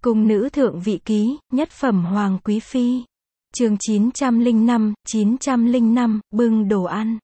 Cung nữ thượng vị ký, nhất phẩm hoàng quý phi. Chương 905, bưng đồ ăn.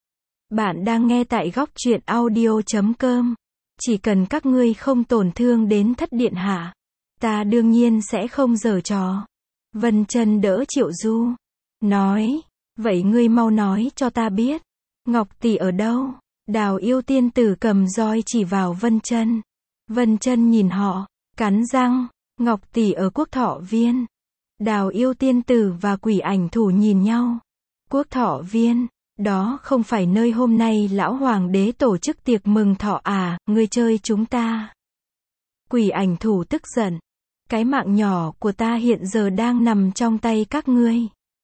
Bạn đang nghe tại góc truyện audio.com. Chỉ cần các ngươi không tổn thương đến thất điện hạ, ta đương nhiên sẽ không giở trò. Vân Chân đỡ Triệu Du, nói, vậy ngươi mau nói cho ta biết, Ngọc tỷ ở đâu? Đào Yêu tiên tử cầm roi chỉ vào Vân Chân. Vân Chân nhìn họ, cắn răng, Ngọc tỷ ở Quốc Thọ Viên. Đào Yêu tiên tử và Quỷ Ảnh Thủ nhìn nhau. Quốc Thọ Viên, đó không phải nơi hôm nay lão hoàng đế tổ chức tiệc mừng thọ à, ngươi chơi chúng ta. Quỷ Ảnh Thủ tức giận, cái mạng nhỏ của ta hiện giờ đang nằm trong tay các ngươi.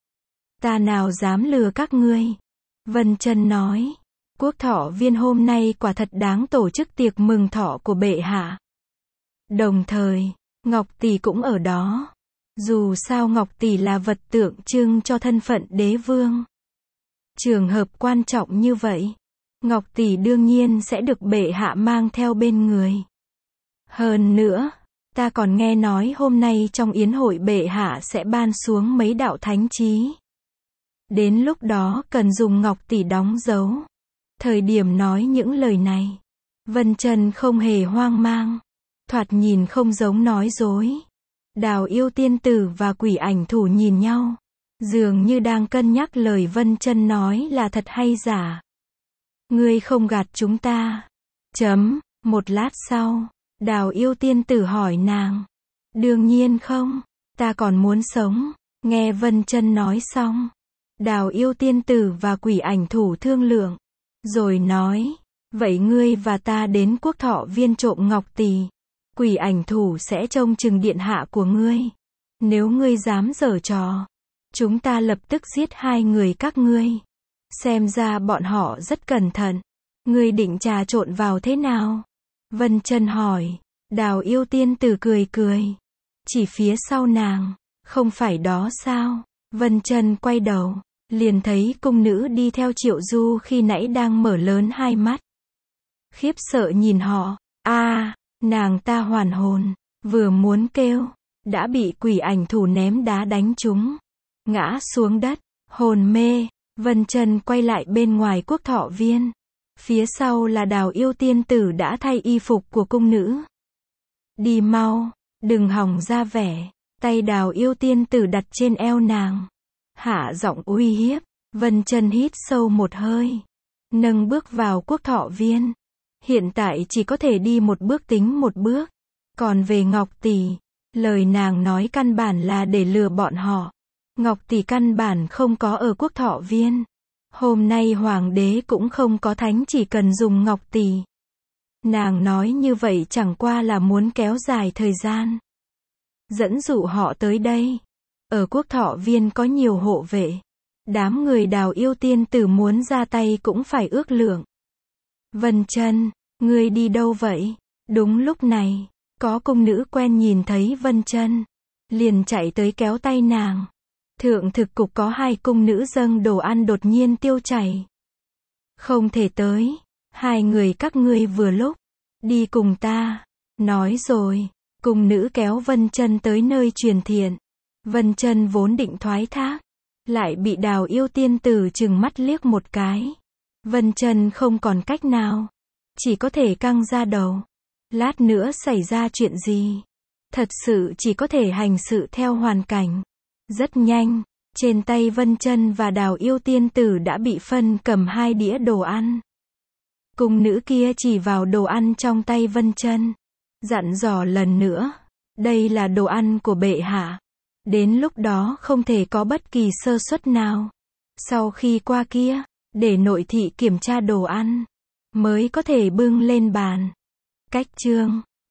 Ta nào dám lừa các ngươi. Vân Chân nói, Quốc Thọ Viên hôm nay quả thật đáng tổ chức tiệc mừng thọ của bệ hạ. Đồng thời, Ngọc tỷ cũng ở đó. Dù sao Ngọc tỷ là vật tượng trưng cho thân phận đế vương. Trường hợp quan trọng như vậy, Ngọc tỷ đương nhiên sẽ được bệ hạ mang theo bên người. Hơn nữa, ta còn nghe nói hôm nay trong yến hội bệ hạ sẽ ban xuống mấy đạo thánh chí. Đến lúc đó cần dùng Ngọc tỷ đóng dấu. Thời điểm nói những lời này, Vân Chân không hề hoang mang, thoạt nhìn không giống nói dối. Đào Yêu tiên tử và Quỷ Ảnh Thủ nhìn nhau, dường như đang cân nhắc lời Vân Chân nói là thật hay giả. Ngươi không gạt chúng ta. Một lát sau, Đào Yêu tiên tử hỏi nàng. Đương nhiên không, ta còn muốn sống. Nghe Vân Chân nói xong, Đào Yêu tiên tử và Quỷ Ảnh Thủ thương lượng, rồi nói, vậy ngươi và ta đến Quốc Thọ Viên trộm Ngọc tỷ. Quỷ Ảnh Thủ sẽ trông chừng điện hạ của ngươi. Nếu ngươi dám giở trò, chúng ta lập tức giết hai người các ngươi. Xem ra bọn họ rất cẩn thận. Ngươi định trà trộn vào thế nào? Vân Chân hỏi. Đào Yêu tiên tử cười cười, chỉ phía sau nàng. Không phải đó sao? Vân Chân quay đầu, liền thấy cung nữ đi theo Triệu Du khi nãy đang mở lớn hai mắt, khiếp sợ nhìn họ. Nàng ta hoàn hồn, vừa muốn kêu, đã bị Quỷ Ảnh Thủ ném đá đánh trúng, ngã xuống đất, hồn mê. Vân Chân quay lại bên ngoài Quốc Thọ Viên. Phía sau là Đào Yêu tiên tử đã thay y phục của cung nữ. Đi mau, đừng hỏng ra vẻ. Tay Đào Yêu tiên tử đặt trên eo nàng, hạ giọng uy hiếp. Vân Chân hít sâu một hơi, nâng bước vào Quốc Thọ Viên. Hiện tại chỉ có thể đi một bước tính một bước. Còn về Ngọc tỷ, lời nàng nói căn bản là để lừa bọn họ. Ngọc tỷ căn bản không có ở Quốc Thọ Viên. Hôm nay hoàng đế cũng không có thánh chỉ cần dùng Ngọc tỷ. Nàng nói như vậy chẳng qua là muốn kéo dài thời gian, dẫn dụ họ tới đây. Ở Quốc Thọ Viên có nhiều hộ vệ. Đám người Đào Yêu tiên tử muốn ra tay cũng phải ước lượng. Vân Chân, ngươi đi đâu vậy? Đúng lúc này, có cung nữ quen nhìn thấy Vân Chân, liền chạy tới kéo tay nàng. Thượng thực cục có hai cung nữ dâng đồ ăn đột nhiên tiêu chảy. Không thể tới, hai người các ngươi vừa lúc, đi cùng ta. Nói rồi, cung nữ kéo Vân Chân tới nơi truyền thiện. Vân Chân vốn định thoái thác, lại bị Đào Yêu tiên tử trừng mắt liếc một cái. Vân Chân không còn cách nào, chỉ có thể căng ra đầu. Lát nữa xảy ra chuyện gì, thật sự chỉ có thể hành sự theo hoàn cảnh. Rất nhanh, trên tay Vân Chân và Đào Yêu tiên tử đã bị phân cầm hai đĩa đồ ăn. Cung nữ kia chỉ vào đồ ăn trong tay Vân Chân, dặn dò lần nữa, đây là đồ ăn của bệ hạ. Đến lúc đó không thể có bất kỳ sơ suất nào. Sau khi qua kia, để nội thị kiểm tra đồ ăn, mới có thể bưng lên bàn. Cách chương